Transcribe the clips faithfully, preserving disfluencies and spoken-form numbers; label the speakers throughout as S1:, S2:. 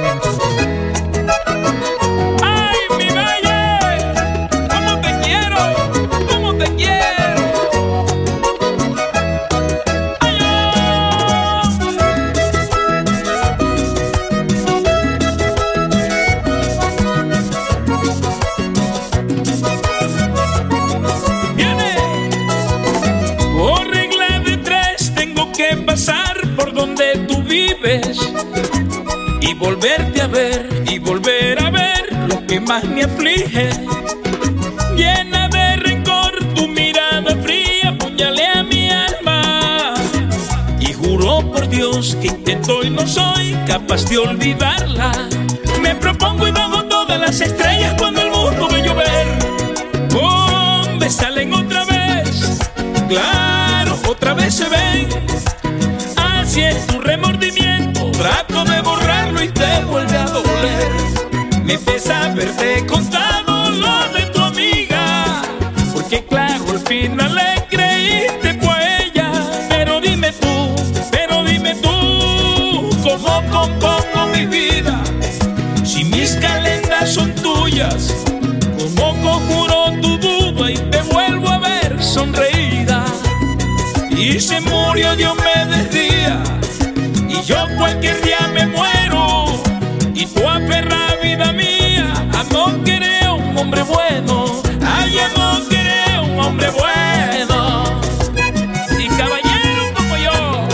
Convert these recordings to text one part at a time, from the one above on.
S1: Y volverte a ver, y volver a ver lo que más me aflige. Llena de rencor, tu mirada fría apuñalea mi alma. Y juro por Dios que intento y no soy capaz de olvidarla. Me propongo y bajo todas las estrellas cuando el mundo ve llover. Oh, me salen otra vez, claro, otra vez se ven. Así es tu remordimiento, trato de borrarlo y te vuelve a doler. Me pesa haberte contado lo de tu amiga, porque claro, al final le creíste fue ella. Pero dime tú, pero dime tú, ¿cómo compongo mi vida? Si mis calendas son tuyas, ¿cómo conjuro tu duda y te vuelvo a ver sonreída? Y se murió Diomedes Díaz, y yo cualquier día me muero. Y tú aferra vida mía, amor quiere un hombre bueno. Ay, amor quiere un hombre bueno. Y caballero como yo.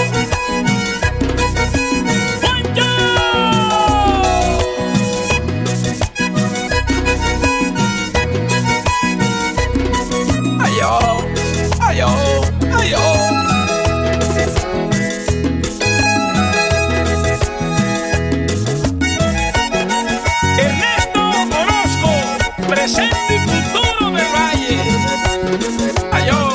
S1: ¡Poncho! Ay, yo, ay, yo, ay, yo. Presente y futuro del Valle. Ayó.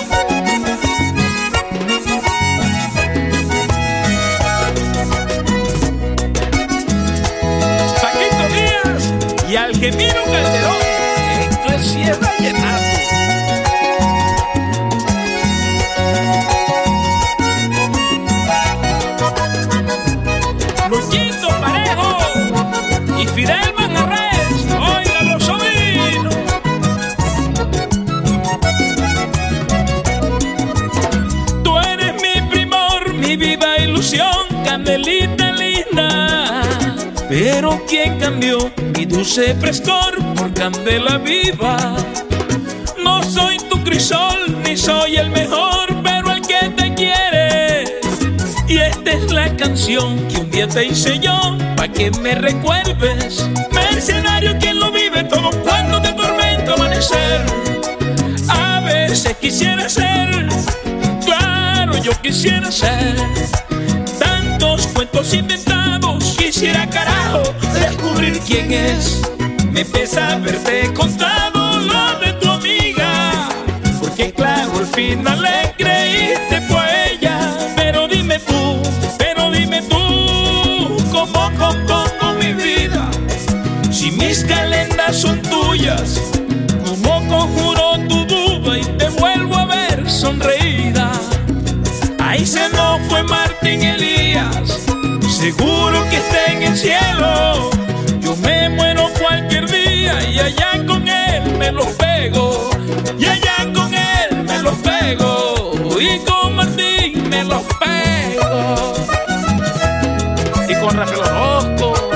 S1: Paquito Díaz y Algemiro Calderón. Esto es Sierra Vallenato. Luchito Parejo y Fidel Manjarres. Viva ilusión, candelita linda. Pero ¿quién cambió mi dulce frescor por candela viva? No soy tu crisol, ni soy el mejor, pero el que te quiere. Y esta es la canción que un día te hice yo, pa' que me recuerdes. Mercenario quien lo vive todo cuando te tormenta amanecer. A veces quisiera ser, yo quisiera ser tantos cuentos inventados. Quisiera carajo descubrir quién es. Me pesa haberte contado lo de tu amiga, porque claro, al final le creíste fue ella. Pero dime tú, pero dime tú, ¿cómo compongo mi vida? Si mis calendas son tuyas, ¿cómo conjuro tu duda y te vuelvo a ver sonreída? Ahí se nos fue Martín Elías, seguro que está en el cielo. Yo me muero cualquier día y allá con él me los pego. Y allá con él me los pego. Y con Martín me los pego. Y con Rafael Orozco.